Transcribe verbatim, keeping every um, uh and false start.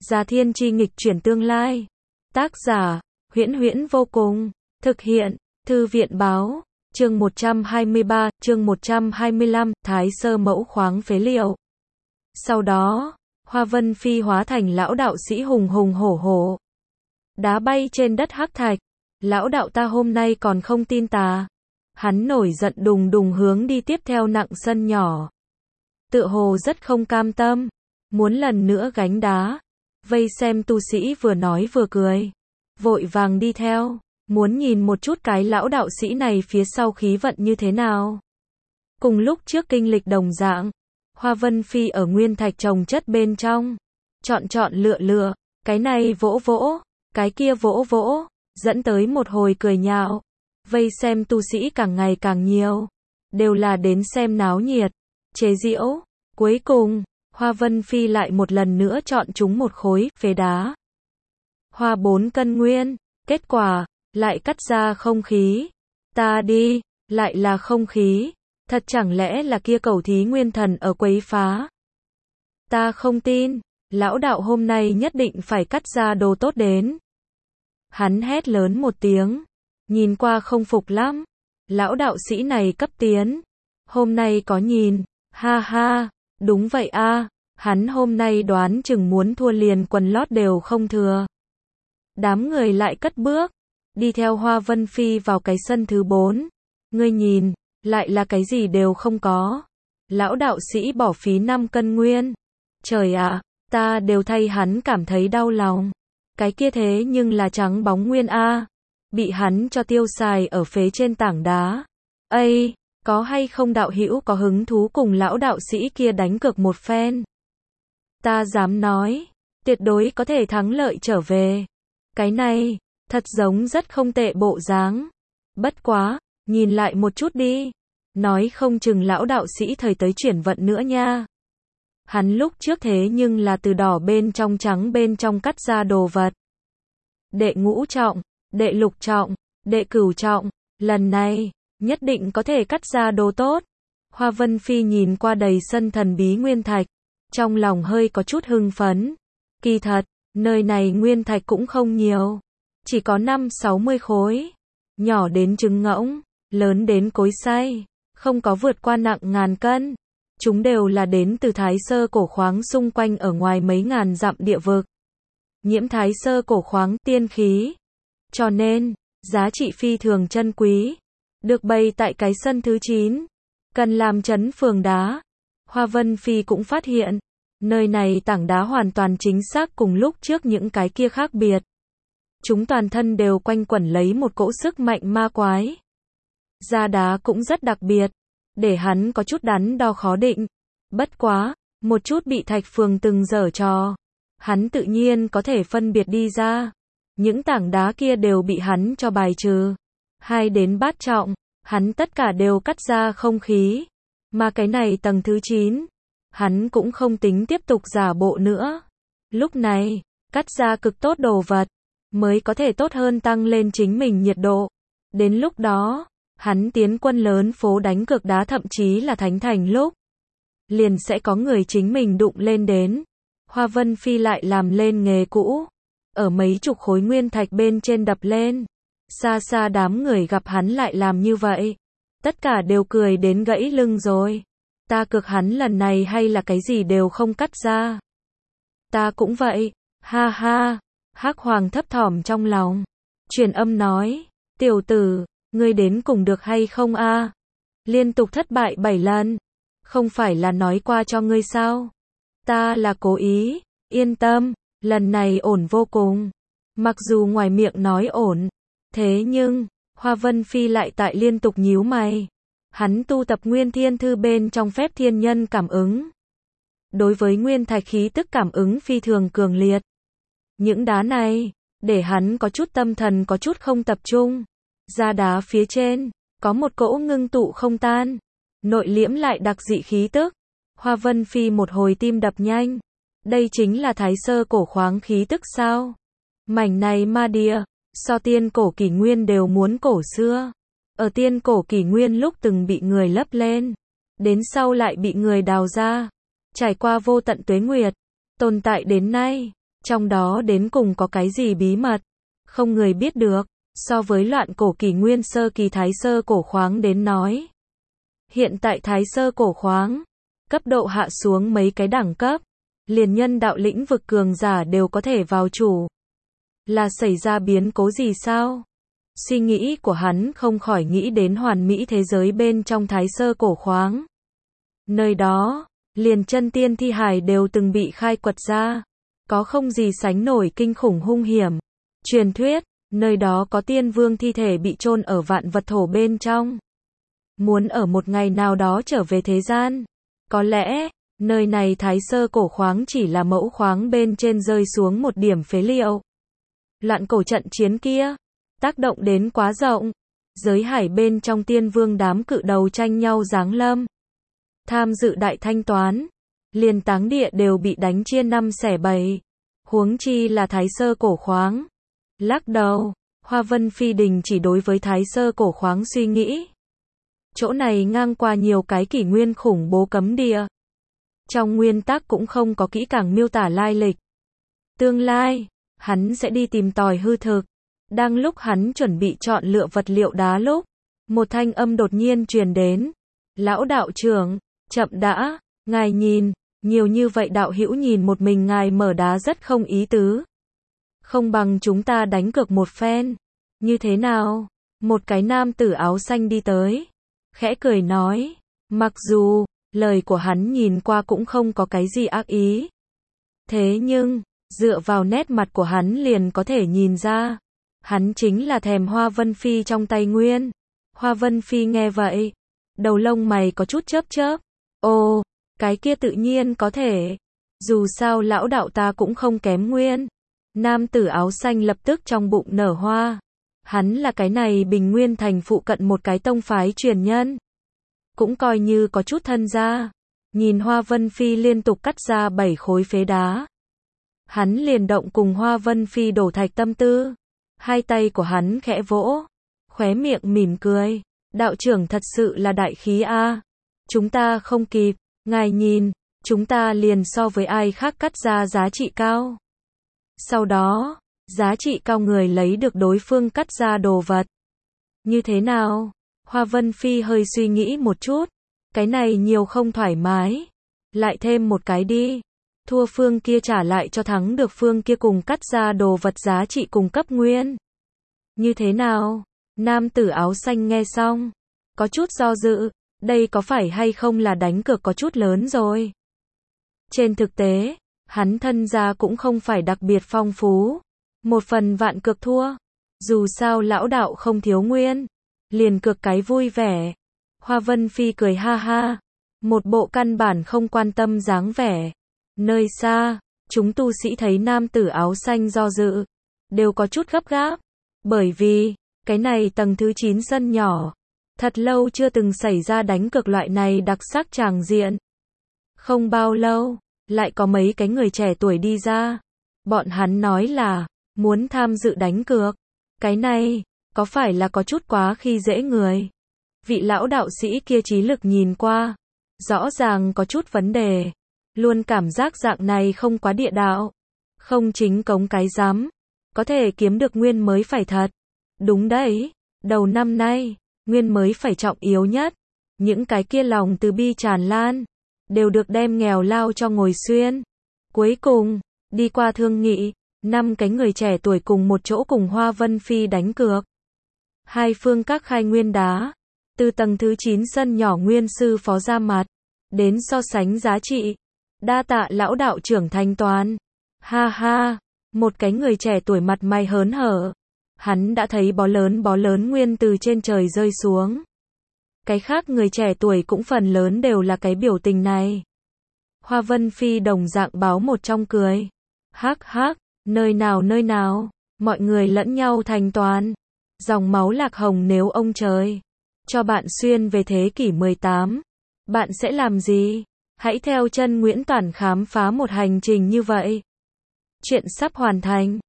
Già Thiên Chi nghịch chuyển tương lai. Tác giả, Huyễn Huyễn vô cùng. Thực hiện, Thư viện báo. Chương một trăm hai mươi ba, chương một trăm hai mươi lăm, Thái Sơ mẫu khoáng phế liệu. Sau đó, Hoa Vân Phi hóa thành lão đạo sĩ hùng hùng hổ hổ. Đá bay trên đất hắc thạch. Lão đạo ta hôm nay còn không tin ta. Hắn nổi giận đùng đùng hướng đi tiếp theo nặng sân nhỏ. Tựa hồ rất không cam tâm. Muốn lần nữa gánh đá. Vây xem tu sĩ vừa nói vừa cười. Vội vàng đi theo. Muốn nhìn một chút cái lão đạo sĩ này phía sau khí vận như thế nào. Cùng lúc trước kinh lịch đồng dạng. Hoa Vân Phi ở nguyên thạch trồng chất bên trong. Chọn chọn lựa lựa. Cái này vỗ vỗ. Cái kia vỗ vỗ. Dẫn tới một hồi cười nhạo. Vây xem tu sĩ càng ngày càng nhiều. Đều là đến xem náo nhiệt. Chế giễu. Cuối cùng, Hoa Vân Phi lại một lần nữa chọn chúng một khối phế đá. Hoa bốn cân nguyên. Kết quả, lại cắt ra không khí. Ta đi, lại là không khí. Thật chẳng lẽ là kia cẩu thí nguyên thần ở quấy phá. Ta không tin, lão đạo hôm nay nhất định phải cắt ra đồ tốt đến. Hắn hét lớn một tiếng, nhìn qua không phục lắm. Lão đạo sĩ này cấp tiến. Hôm nay có nhìn, ha ha, đúng vậy a, hắn hôm nay đoán chừng muốn thua liền quần lót đều không thừa. Đám người lại cất bước, đi theo Hoa Vân Phi vào cái sân thứ bốn. Ngươi nhìn, lại là cái gì đều không có. Lão đạo sĩ bỏ phí năm cân nguyên. Trời ạ, ta đều thay hắn cảm thấy đau lòng. Cái kia thế nhưng là trắng bóng nguyên a, bị hắn cho tiêu xài ở phế trên tảng đá. Ây, có hay không đạo hữu có hứng thú cùng lão đạo sĩ kia đánh cược một phen? Ta dám nói, tuyệt đối có thể thắng lợi trở về. Cái này, thật giống rất không tệ bộ dáng. Bất quá, nhìn lại một chút đi. Nói không chừng lão đạo sĩ thời tới chuyển vận nữa nha. Hắn lúc trước thế nhưng là từ đỏ bên trong trắng bên trong cắt ra đồ vật. Đệ ngũ trọng, đệ lục trọng, đệ cửu trọng, lần này, nhất định có thể cắt ra đồ tốt. Hoa Vân Phi nhìn qua đầy sân thần bí nguyên thạch, trong lòng hơi có chút hưng phấn. Kỳ thật, nơi này nguyên thạch cũng không nhiều. Chỉ có năm sáu mươi khối. Nhỏ đến trứng ngỗng, lớn đến cối xay, không có vượt qua nặng ngàn cân. Chúng đều là đến từ Thái Sơ cổ khoáng xung quanh ở ngoài mấy ngàn dặm địa vực. Nhiễm Thái Sơ cổ khoáng tiên khí. Cho nên, giá trị phi thường chân quý. Được bày tại cái sân thứ chín. Cần làm trấn phường đá. Hoa Vân Phi cũng phát hiện. Nơi này tảng đá hoàn toàn chính xác cùng lúc trước những cái kia khác biệt. Chúng toàn thân đều quanh quẩn lấy một cỗ sức mạnh ma quái. Da đá cũng rất đặc biệt. Để hắn có chút đắn đo khó định. Bất quá, một chút bị thạch phường từng giở trò. Hắn tự nhiên có thể phân biệt đi ra. Những tảng đá kia đều bị hắn cho bài trừ. Hai đến bát trọng, hắn tất cả đều cắt ra không khí. Mà cái này tầng thứ chín, hắn cũng không tính tiếp tục giả bộ nữa. Lúc này, cắt ra cực tốt đồ vật, mới có thể tốt hơn tăng lên chính mình nhiệt độ. Đến lúc đó, hắn tiến quân lớn phố đánh cược đá thậm chí là thánh thành lúc. Liền sẽ có người chính mình đụng lên đến. Hoa Vân Phi lại làm lên nghề cũ. Ở mấy chục khối nguyên thạch bên trên đập lên. Xa xa đám người gặp hắn lại làm như vậy. Tất cả đều cười đến gãy lưng rồi. Ta cược hắn lần này hay là cái gì đều không cắt ra. Ta cũng vậy. Ha ha. Hắc Hoàng thấp thỏm trong lòng. Truyền âm nói. Tiểu tử, ngươi đến cùng được hay không a? Liên tục thất bại bảy lần. Không phải là nói qua cho ngươi sao? Ta là cố ý. Yên tâm, lần này ổn vô cùng. Mặc dù ngoài miệng nói ổn. Thế nhưng, Hoa Vân Phi lại tại liên tục nhíu mày. Hắn tu tập Nguyên Thiên Thư bên trong phép thiên nhân cảm ứng. Đối với nguyên thạch khí tức cảm ứng phi thường cường liệt. Những đá này, để hắn có chút tâm thần có chút không tập trung. Da đá phía trên, có một cỗ ngưng tụ không tan. Nội liễm lại đặc dị khí tức. Hoa Vân Phi một hồi tim đập nhanh. Đây chính là Thái Sơ cổ khoáng khí tức sao? Mảnh này ma địa, so tiên cổ kỷ nguyên đều muốn cổ xưa. Ở tiên cổ kỷ nguyên lúc từng bị người lấp lên. Đến sau lại bị người đào ra. Trải qua vô tận tuế nguyệt. Tồn tại đến nay. Trong đó đến cùng có cái gì bí mật, không người biết được. So với loạn cổ kỷ nguyên sơ kỳ thái sơ cổ khoáng đến nói, hiện tại thái sơ cổ khoáng, cấp độ hạ xuống mấy cái đẳng cấp, liền nhân đạo lĩnh vực cường giả đều có thể vào chủ. Là xảy ra biến cố gì sao? Suy nghĩ của hắn không khỏi nghĩ đến hoàn mỹ thế giới bên trong thái sơ cổ khoáng. Nơi đó, liền chân tiên thi hài đều từng bị khai quật ra, có không gì sánh nổi kinh khủng hung hiểm. Truyền thuyết, nơi đó có tiên vương thi thể bị chôn ở vạn vật thổ bên trong. Muốn ở một ngày nào đó trở về thế gian. Có lẽ, nơi này thái sơ cổ khoáng chỉ là mẫu khoáng bên trên rơi xuống một điểm phế liệu. Loạn cổ trận chiến kia, tác động đến quá rộng. Giới hải bên trong tiên vương đám cự đầu tranh nhau giáng lâm. Tham dự đại thanh toán, liền táng địa đều bị đánh chia năm xẻ bảy. Huống chi là thái sơ cổ khoáng. Lắc đầu, Hoa Vân Phi đình chỉ đối với thái sơ cổ khoáng suy nghĩ. Chỗ này ngang qua nhiều cái kỷ nguyên khủng bố cấm địa. Trong nguyên tắc cũng không có kỹ càng miêu tả lai lịch. Tương lai, hắn sẽ đi tìm tòi hư thực. Đang lúc hắn chuẩn bị chọn lựa vật liệu đá lúc, một thanh âm đột nhiên truyền đến. Lão đạo trưởng, chậm đã, ngài nhìn, nhiều như vậy đạo hữu nhìn một mình ngài mở đá rất không ý tứ. Không bằng chúng ta đánh cược một phen. Như thế nào? Một cái nam tử áo xanh đi tới. Khẽ cười nói. Mặc dù, lời của hắn nhìn qua cũng không có cái gì ác ý. Thế nhưng, dựa vào nét mặt của hắn liền có thể nhìn ra. Hắn chính là thèm Hoa Vân Phi trong tay nguyên. Hoa Vân Phi nghe vậy. Đầu lông mày có chút chớp chớp. Ồ, cái kia tự nhiên có thể. Dù sao lão đạo ta cũng không kém nguyên. Nam tử áo xanh lập tức trong bụng nở hoa. Hắn là cái này Bình Nguyên thành phụ cận một cái tông phái truyền nhân. Cũng coi như có chút thân gia. Nhìn Hoa Vân Phi liên tục cắt ra bảy khối phế đá. Hắn liền động cùng Hoa Vân Phi đổ thạch tâm tư. Hai tay của hắn khẽ vỗ. Khóe miệng mỉm cười. Đạo trưởng thật sự là đại khí a. Chúng ta không kịp. Ngài nhìn, chúng ta liền so với ai khác cắt ra giá trị cao. Sau đó, giá trị cao người lấy được đối phương cắt ra đồ vật. Như thế nào? Hoa Vân Phi hơi suy nghĩ một chút. Cái này nhiều không thoải mái. Lại thêm một cái đi. Thua phương kia trả lại cho thắng được phương kia cùng cắt ra đồ vật giá trị cùng cấp nguyên. Như thế nào? Nam tử áo xanh nghe xong. Có chút do dự. Đây có phải hay không là đánh cược có chút lớn rồi. Trên thực tế, hắn thân gia cũng không phải đặc biệt phong phú. Một phần vạn cược thua. Dù sao lão đạo không thiếu nguyên. Liền cược cái vui vẻ. Hoa Vân Phi cười ha ha. Một bộ căn bản không quan tâm dáng vẻ. Nơi xa, chúng tu sĩ thấy nam tử áo xanh do dự. Đều có chút gấp gáp. Bởi vì, cái này tầng thứ chín sân nhỏ. Thật lâu chưa từng xảy ra đánh cược loại này đặc sắc tràng diện. Không bao lâu, lại có mấy cái người trẻ tuổi đi ra. Bọn hắn nói là, muốn tham dự đánh cược. Cái này, có phải là có chút quá khi dễ người. Vị lão đạo sĩ kia trí lực nhìn qua. Rõ ràng có chút vấn đề. Luôn cảm giác dạng này không quá địa đạo. Không chính cống cái rắm. Có thể kiếm được nguyên mới phải thật. Đúng đấy, đầu năm nay. Nguyên mới phải trọng yếu nhất. Những cái kia lòng từ bi tràn lan. Đều được đem nghèo lao cho ngồi xuyên. Cuối cùng, đi qua thương nghị. Năm cái người trẻ tuổi cùng một chỗ cùng Hoa Vân Phi đánh cược. Hai phương các khai nguyên đá. Từ tầng thứ chín sân nhỏ nguyên sư phó ra mặt. Đến so sánh giá trị. Đa tạ lão đạo trưởng thanh toán. Ha ha. Một cái người trẻ tuổi mặt mày hớn hở. Hắn đã thấy bó lớn bó lớn nguyên từ trên trời rơi xuống. Cái khác người trẻ tuổi cũng phần lớn đều là cái biểu tình này. Hoa Vân Phi đồng dạng báo một trong cười. Hắc hắc, nơi nào nơi nào, mọi người lẫn nhau thanh toán. Dòng máu lạc hồng nếu ông trời cho bạn xuyên về thế kỷ mười tám, bạn sẽ làm gì? Hãy theo chân Nguyễn Toản khám phá một hành trình như vậy. Chuyện sắp hoàn thành.